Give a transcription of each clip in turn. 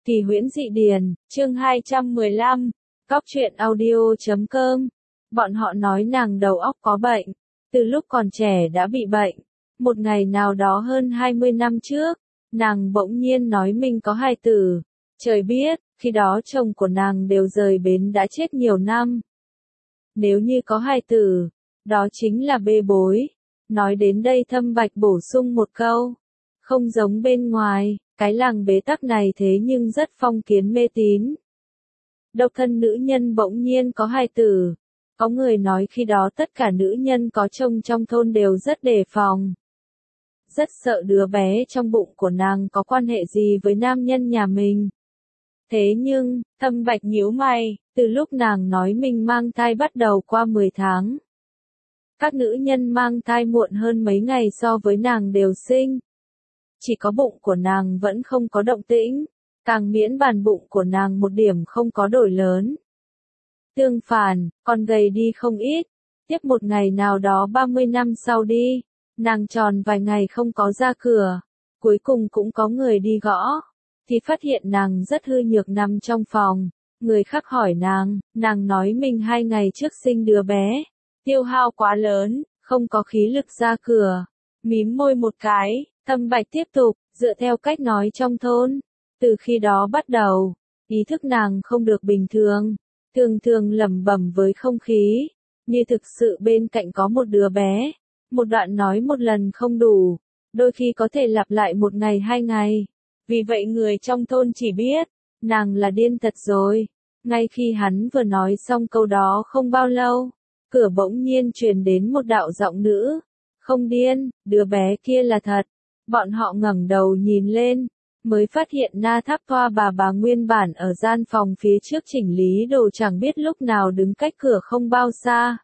Kỳ huyễn dị điển, chương 215, Cóc truyện audio.com. Bọn họ nói nàng đầu óc có bệnh, từ lúc còn trẻ đã bị bệnh. Một ngày nào đó hơn 20 năm trước, nàng bỗng nhiên nói mình có hài tử. Trời biết, khi đó chồng của nàng đều rời bến đã chết nhiều năm. Nếu như có hài tử, đó chính là bê bối. Nói đến đây Thâm Bạch bổ sung một câu. Không giống bên ngoài, cái làng bế tắc này thế nhưng rất phong kiến mê tín. Độc thân nữ nhân bỗng nhiên có hài tử. Có người nói khi đó tất cả nữ nhân có chồng trong thôn đều rất đề phòng. Rất sợ đứa bé trong bụng của nàng có quan hệ gì với nam nhân nhà mình. Thế nhưng, Thâm Bạch nhíu mày, từ lúc nàng nói mình mang thai bắt đầu qua 10 tháng. Các nữ nhân mang thai muộn hơn mấy ngày so với nàng đều sinh. Chỉ có bụng của nàng vẫn không có động tĩnh, càng miễn bàn bụng của nàng một điểm không có đổi lớn. Tương phản, còn gầy đi không ít. Tiếp một ngày nào đó 30 năm sau đi, nàng tròn vài ngày không có ra cửa, cuối cùng cũng có người đi gõ, thì phát hiện nàng rất hư nhược nằm trong phòng. Người khác hỏi nàng nói mình 2 ngày trước sinh đứa bé, tiêu hao quá lớn, không có khí lực ra cửa. Mím môi một cái, Thâm Bạch tiếp tục, dựa theo cách nói trong thôn. Từ khi đó bắt đầu, ý thức nàng không được bình thường, thường thường lẩm bẩm với không khí, như thực sự bên cạnh có một đứa bé. Một đoạn nói một lần không đủ, đôi khi có thể lặp lại 1 ngày 2 ngày. Vì vậy người trong thôn chỉ biết, nàng là điên thật rồi. Ngay khi hắn vừa nói xong câu đó không bao lâu, cửa bỗng nhiên truyền đến một đạo giọng nữ. Không điên, đứa bé kia là thật. Bọn họ ngẩng đầu nhìn lên, mới phát hiện Na Tháp Thoa bà nguyên bản ở gian phòng phía trước chỉnh lý đồ chẳng biết lúc nào đứng cách cửa không bao xa.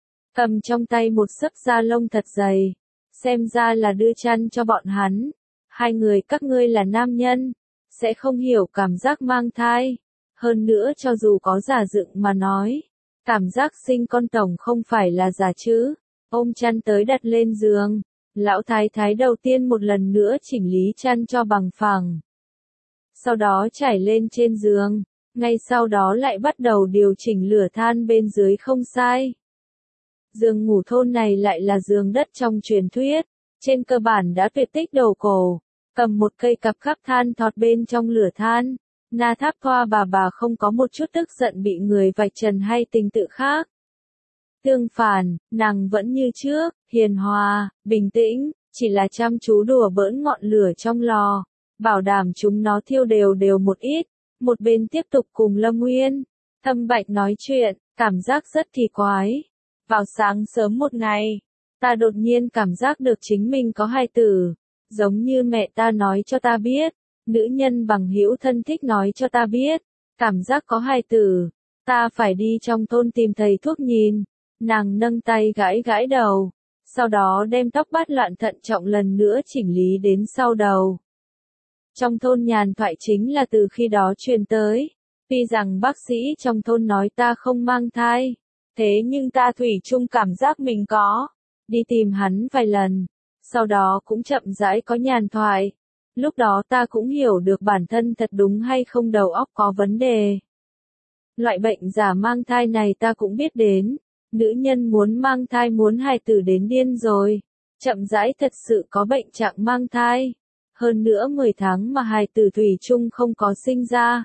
Cầm trong tay một xấp da lông thật dày, xem ra là đưa chăn cho bọn hắn. Hai người các ngươi là nam nhân, sẽ không hiểu cảm giác mang thai. Hơn nữa cho dù có giả dựng mà nói, cảm giác sinh con tổng không phải là giả chứ. Ôm chăn tới đặt lên giường, lão thái thái đầu tiên một lần nữa chỉnh lý chăn cho bằng phẳng. Sau đó trải lên trên giường, ngay sau đó lại bắt đầu điều chỉnh lửa than bên dưới không sai. Giường ngủ thôn này lại là giường đất trong truyền thuyết, trên cơ bản đã tuyệt tích đầu cổ, cầm một cây cặp khắc than thọt bên trong lửa than. Na Tháp Thoa bà không có một chút tức giận bị người vạch trần hay tình tự khác. Tương phản, nàng vẫn như trước, hiền hòa, bình tĩnh, chỉ là chăm chú đùa bỡn ngọn lửa trong lò, bảo đảm chúng nó thiêu đều một ít. Một bên tiếp tục cùng Lâm Nguyên, Thâm Bạch nói chuyện, cảm giác rất kỳ quái. Vào sáng sớm một ngày, ta đột nhiên cảm giác được chính mình có hài tử, giống như mẹ ta nói cho ta biết, nữ nhân bằng hữu thân thích nói cho ta biết, cảm giác có hài tử, ta phải đi trong thôn tìm thầy thuốc nhìn. Nàng nâng tay gãi đầu, sau đó đem tóc bát loạn thận trọng lần nữa chỉnh lý đến sau đầu. Trong thôn nhàn thoại chính là từ khi đó truyền tới, tuy rằng bác sĩ trong thôn nói ta không mang thai, thế nhưng ta thủy chung cảm giác mình có. Đi tìm hắn vài lần, sau đó cũng chậm rãi có nhàn thoại. Lúc đó ta cũng hiểu được bản thân thật đúng hay không đầu óc có vấn đề. Loại bệnh giả mang thai này ta cũng biết đến. Nữ nhân muốn mang thai muốn hài tử đến điên rồi. Chậm rãi thật sự có bệnh trạng mang thai. Hơn nữa 10 tháng mà hài tử thủy chung không có sinh ra.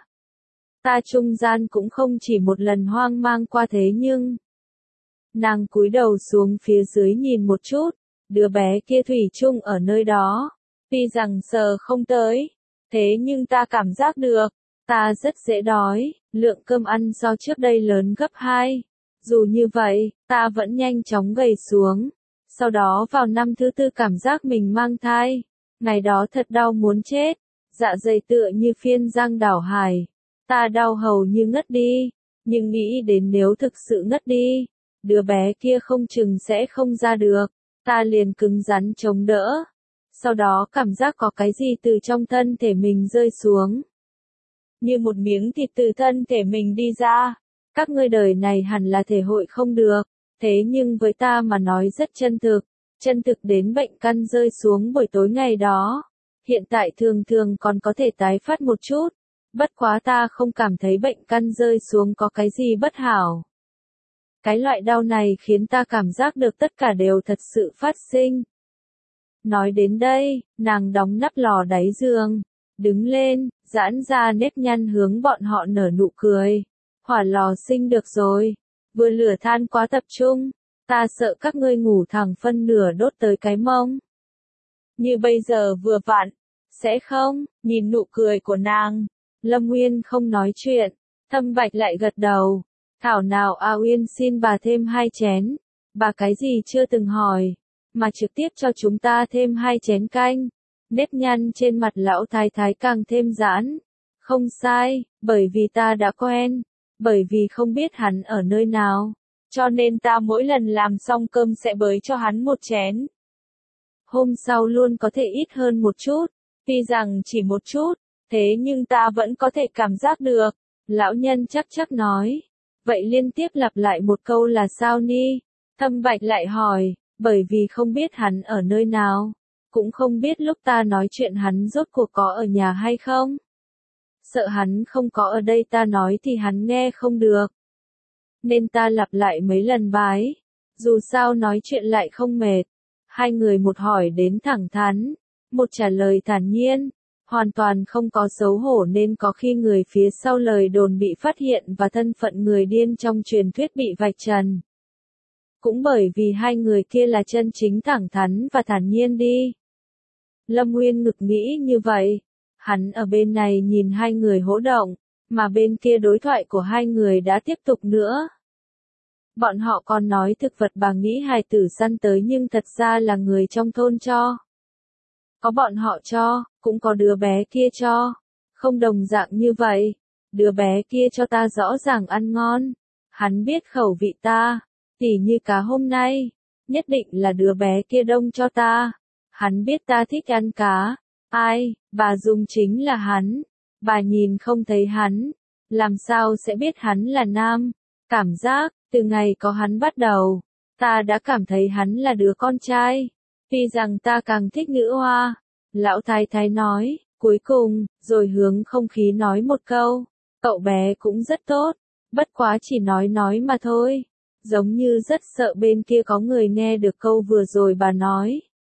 Ta trung gian cũng không chỉ một lần hoang mang qua thế nhưng. Nàng cúi đầu xuống phía dưới nhìn một chút. Đứa bé kia thủy chung ở nơi đó. Tuy rằng sờ không tới. Thế nhưng ta cảm giác được. Ta rất dễ đói. Lượng cơm ăn so trước đây lớn gấp 2. Dù như vậy, ta vẫn nhanh chóng gầy xuống. Sau đó vào năm thứ 4 cảm giác mình mang thai. Ngày đó thật đau muốn chết. Dạ dày tựa như phiên giang đảo hải. Ta đau hầu như ngất đi. Nhưng nghĩ đến nếu thực sự ngất đi, đứa bé kia không chừng sẽ không ra được. Ta liền cứng rắn chống đỡ. Sau đó cảm giác có cái gì từ trong thân thể mình rơi xuống. Như một miếng thịt từ thân thể mình đi ra. Các ngươi đời này hẳn là thể hội không được, thế nhưng với ta mà nói rất chân thực đến bệnh căn rơi xuống buổi tối ngày đó. Hiện tại thường còn có thể tái phát một chút, Bất quá ta không cảm thấy bệnh căn rơi xuống có cái gì bất hảo. Cái loại đau này khiến ta cảm giác được tất cả đều thật sự phát sinh. Nói đến đây, nàng đóng nắp lò đáy giường, đứng lên, giãn ra nếp nhăn hướng bọn họ nở nụ cười. Hỏa lò sinh được rồi, vừa lửa than quá tập trung, ta sợ các ngươi ngủ thẳng phân nửa đốt tới cái mông. Như bây giờ vừa vặn, sẽ không, nhìn nụ cười của nàng. Lâm Nguyên không nói chuyện, Thâm Bạch lại gật đầu. Thảo nào A Uyên xin bà thêm 2 chén, bà cái gì chưa từng hỏi, mà trực tiếp cho chúng ta thêm 2 chén canh. Nếp nhăn trên mặt lão thái thái càng thêm giãn. Không sai, bởi vì ta đã quen, bởi vì không biết hắn ở nơi nào, cho nên ta mỗi lần làm xong cơm sẽ bới cho hắn 1 chén. Hôm sau luôn có thể ít hơn một chút, tuy rằng chỉ một chút, thế nhưng ta vẫn có thể cảm giác được. Lão nhân chắc nói. Vậy liên tiếp lặp lại một câu là sao ni? Thâm Bạch lại hỏi, bởi vì không biết hắn ở nơi nào, cũng không biết lúc ta nói chuyện hắn rốt cuộc có ở nhà hay không. Sợ hắn không có ở đây ta nói thì hắn nghe không được. Nên ta lặp lại mấy lần bái, dù sao nói chuyện lại không mệt. Hai người một hỏi đến thẳng thắn, một trả lời thản nhiên, hoàn toàn không có xấu hổ nên có khi người phía sau lời đồn bị phát hiện và thân phận người điên trong truyền thuyết bị vạch trần. Cũng bởi vì hai người kia là chân chính thẳng thắn và thản nhiên đi. Lâm Nguyên ngực nghĩ như vậy, hắn ở bên này nhìn hai người hỗ động, mà bên kia đối thoại của hai người đã tiếp tục nữa. Bọn họ còn nói thực vật bà nghĩ hài tử săn tới nhưng thật ra là người trong thôn cho. Có bọn họ cho, cũng có đứa bé kia cho. Không đồng dạng như vậy. Đứa bé kia cho ta rõ ràng ăn ngon. Hắn biết khẩu vị ta. Tỉ như cá hôm nay. Nhất định là đứa bé kia đông cho ta. Hắn biết ta thích ăn cá. Ai, bà Dung chính là hắn. Bà nhìn không thấy hắn. Làm sao sẽ biết hắn là nam? Cảm giác, từ ngày có hắn bắt đầu, ta đã cảm thấy hắn là đứa con trai. Tuy rằng ta càng thích nữ hoa. Lão thái thái nói, cuối cùng, rồi hướng không khí nói một câu. Cậu bé cũng rất tốt, bất quá chỉ nói mà thôi. Giống như rất sợ bên kia có người nghe được câu vừa rồi bà nói.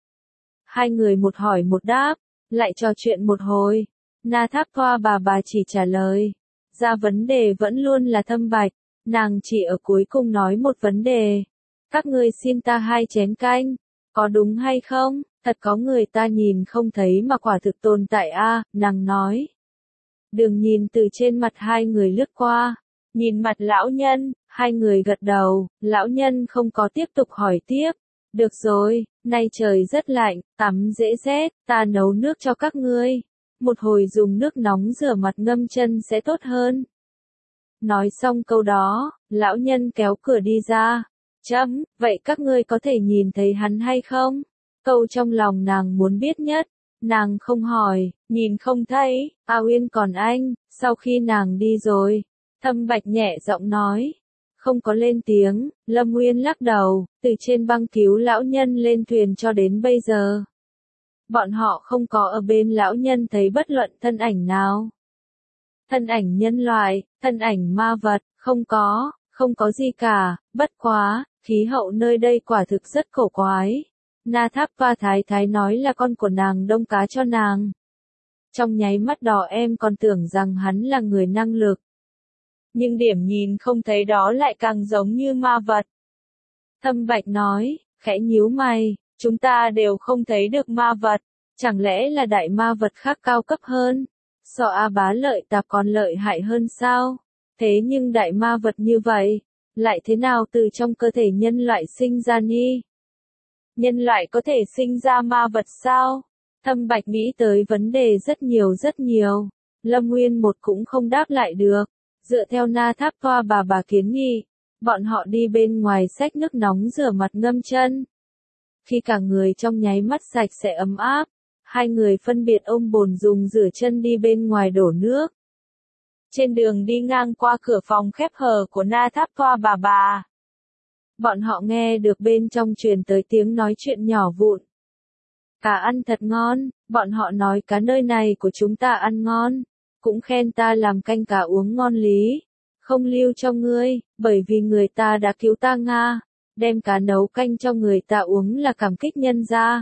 Hai người một hỏi một đáp, lại trò chuyện một hồi. Na Tháp Thoa bà chỉ trả lời. Ra vấn đề vẫn luôn là Thâm Bạch, nàng chỉ ở cuối cùng nói một vấn đề. Các ngươi xin ta 2 chén canh, có đúng hay không? Thật có người ta nhìn không thấy mà quả thực tồn tại a, nàng nói. Đường nhìn từ trên mặt hai người lướt qua, nhìn mặt lão nhân, hai người gật đầu, lão nhân không có tiếp tục hỏi tiếp. Được rồi, nay trời rất lạnh, tắm dễ rét, ta nấu nước cho các ngươi. Một hồi dùng nước nóng rửa mặt ngâm chân sẽ tốt hơn. Nói xong câu đó, lão nhân kéo cửa đi ra. Vậy các ngươi có thể nhìn thấy hắn hay không? Câu trong lòng nàng muốn biết nhất. Nàng không hỏi, nhìn không thấy, A Uyên còn anh, sau khi nàng đi rồi. Thâm Bạch nhẹ giọng nói. Không có lên tiếng, Lâm Nguyên lắc đầu, từ trên băng cứu lão nhân lên thuyền cho đến bây giờ. Bọn họ không có ở bên lão nhân thấy bất luận thân ảnh nào. Thân ảnh nhân loại, thân ảnh ma vật, không có gì cả, bất quá, khí hậu nơi đây quả thực rất cổ quái. Na Tháp Va thái thái nói là con của nàng đông cá cho nàng. Trong nháy mắt đó em còn tưởng rằng hắn là người năng lực. Nhưng điểm nhìn không thấy đó lại càng giống như ma vật. Thâm Bạch nói, khẽ nhíu mày, chúng ta đều không thấy được ma vật, chẳng lẽ là đại ma vật khác cao cấp hơn? So A Bá Lợi Tạp còn lợi hại hơn sao? Thế nhưng đại ma vật như vậy, lại thế nào từ trong cơ thể nhân loại sinh ra ni? Nhân loại có thể sinh ra ma vật sao? Thâm Bạch nghĩ tới vấn đề rất nhiều. Lâm Nguyên một cũng không đáp lại được. Dựa theo Na Tháp Thoa bà kiến nghị, bọn họ đi bên ngoài xách nước nóng rửa mặt ngâm chân. Khi cả người trong nháy mắt sạch sẽ ấm áp, hai người phân biệt ôm bồn dùng rửa chân đi bên ngoài đổ nước. Trên đường đi ngang qua cửa phòng khép hờ của Na Tháp Thoa bà. Bọn họ nghe được bên trong truyền tới tiếng nói chuyện nhỏ vụn. Cá ăn thật ngon, bọn họ nói cá nơi này của chúng ta ăn ngon. cũng khen ta làm canh cá uống ngon lý, không lưu cho ngươi, bởi vì người ta đã cứu ta Nga, đem cá nấu canh cho người ta uống là cảm kích nhân gia.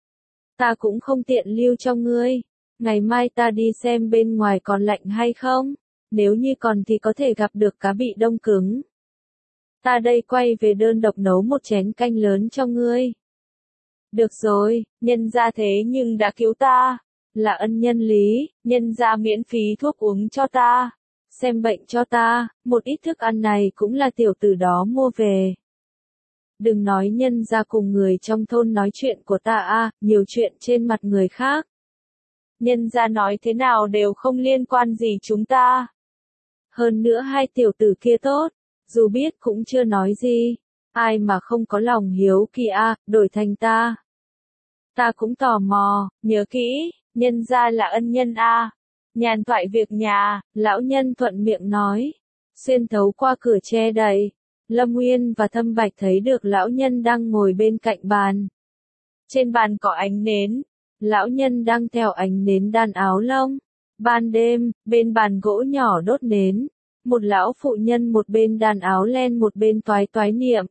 Ta cũng không tiện lưu cho ngươi, ngày mai ta đi xem bên ngoài còn lạnh hay không, nếu như còn thì có thể gặp được cá bị đông cứng. Ta đây quay về đơn độc nấu một chén canh lớn cho ngươi. Được rồi, nhân gia thế nhưng đã cứu ta, là ân nhân lý, nhân gia miễn phí thuốc uống cho ta, xem bệnh cho ta, một ít thức ăn này cũng là tiểu tử đó mua về. Đừng nói nhân gia cùng người trong thôn nói chuyện của ta nhiều chuyện trên mặt người khác. Nhân gia nói thế nào đều không liên quan gì chúng ta. Hơn nữa hai tiểu tử kia tốt, dù biết cũng chưa nói gì, ai mà không có lòng hiếu kỳ đổi thành ta. Ta cũng tò mò, nhớ kỹ, nhân gia là ân nhân Nhàn thoại việc nhà, lão nhân thuận miệng nói. Xuyên thấu qua cửa che đậy, Lâm Nguyên và Thâm Bạch thấy được lão nhân đang ngồi bên cạnh bàn. Trên bàn có ánh nến, lão nhân đang theo ánh nến đan áo lông. Ban đêm, bên bàn gỗ nhỏ đốt nến, một lão phụ nhân một bên đan áo len một bên toái toái niệm.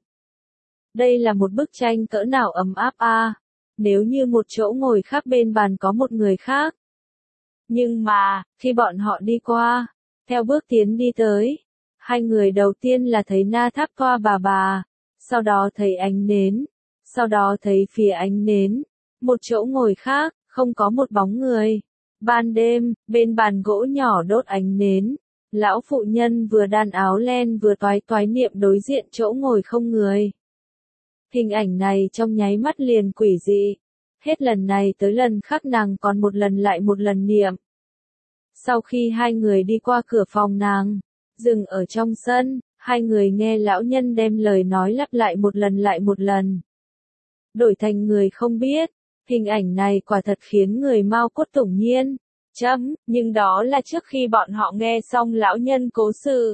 Đây là một bức tranh cỡ nào ấm áp nếu như một chỗ ngồi khác bên bàn có một người khác. Nhưng mà, khi bọn họ đi qua, theo bước tiến đi tới, hai người đầu tiên là thấy Na Tháp Toa bà, sau đó thấy ánh nến, sau đó thấy phía ánh nến, một chỗ ngồi khác, không có một bóng người. Ban đêm, bên bàn gỗ nhỏ đốt ánh nến, lão phụ nhân vừa đan áo len vừa toái toái niệm đối diện chỗ ngồi không người. Hình ảnh này trong nháy mắt liền quỷ dị, hết lần này tới lần khác nàng còn một lần lại một lần niệm. Sau khi hai người đi qua cửa phòng nàng, dừng ở trong sân, hai người nghe lão nhân đem lời nói lặp lại một lần lại một lần. Đổi thành người không biết, hình ảnh này quả thật khiến người mau cốt tủng nhiên. Nhưng đó là trước khi bọn họ nghe xong lão nhân cố sự.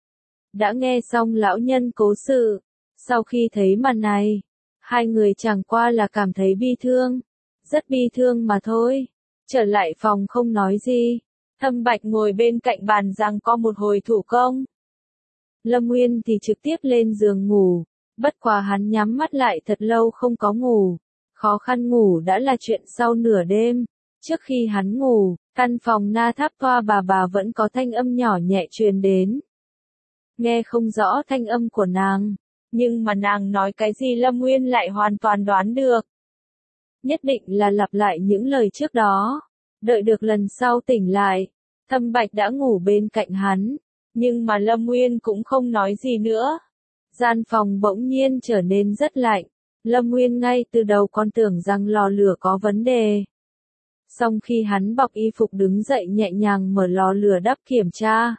Đã nghe xong lão nhân cố sự, sau khi thấy màn này, hai người chẳng qua là cảm thấy bi thương, rất bi thương mà thôi. Trở lại phòng không nói gì, Thâm Bạch ngồi bên cạnh bàn giằng co một hồi thủ công. Lâm Nguyên thì trực tiếp lên giường ngủ, bất quá hắn nhắm mắt lại thật lâu không có ngủ, khó khăn ngủ đã là chuyện sau nửa đêm. Trước khi hắn ngủ, căn phòng Na Tháp Toa bà vẫn có thanh âm nhỏ nhẹ truyền đến. Nghe không rõ thanh âm của nàng, nhưng mà nàng nói cái gì Lâm Nguyên lại hoàn toàn đoán được. Nhất định là lặp lại những lời trước đó. Đợi được lần sau tỉnh lại, Thâm Bạch đã ngủ bên cạnh hắn, nhưng mà Lâm Nguyên cũng không nói gì nữa. Gian phòng bỗng nhiên trở nên rất lạnh, Lâm Nguyên ngay từ đầu còn tưởng rằng lò lửa có vấn đề. Song khi hắn bọc y phục đứng dậy nhẹ nhàng mở lò lửa đắp kiểm tra,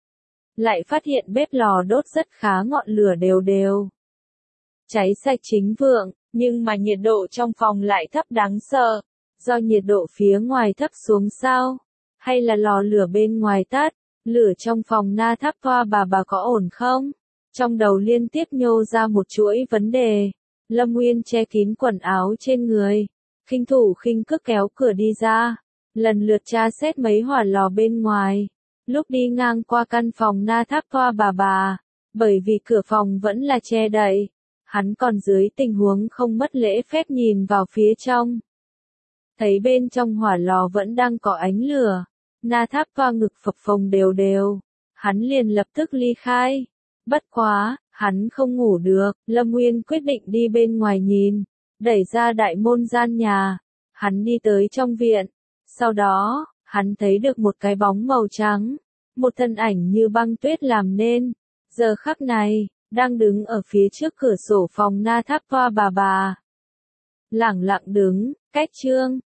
lại phát hiện bếp lò đốt rất khá, ngọn lửa đều đều. Cháy sạch chính vượng, nhưng mà nhiệt độ trong phòng lại thấp đáng sợ. Do nhiệt độ phía ngoài thấp xuống sao? Hay là lò lửa bên ngoài tắt? Lửa trong phòng Na Tháp Toa bà có ổn không? Trong đầu liên tiếp nhô ra một chuỗi vấn đề. Lâm Nguyên che kín quần áo trên người, khinh thủ khinh cước kéo cửa đi ra, lần lượt tra xét mấy hỏa lò bên ngoài. Lúc đi ngang qua căn phòng Na Tháp Toa bà, bởi vì cửa phòng vẫn là che đậy, hắn còn dưới tình huống không mất lễ phép nhìn vào phía trong. Thấy bên trong hỏa lò vẫn đang có ánh lửa, Na Tháp Toa ngực phập phồng đều đều, hắn liền lập tức ly khai. Bất quá, hắn không ngủ được, Lâm Nguyên quyết định đi bên ngoài nhìn, đẩy ra đại môn gian nhà, hắn đi tới trong viện, sau đó, hắn thấy được một cái bóng màu trắng, một thân ảnh như băng tuyết làm nên, giờ khắc này, đang đứng ở phía trước cửa sổ phòng Na Tháp Toa bà. Lẳng lặng đứng, cách chương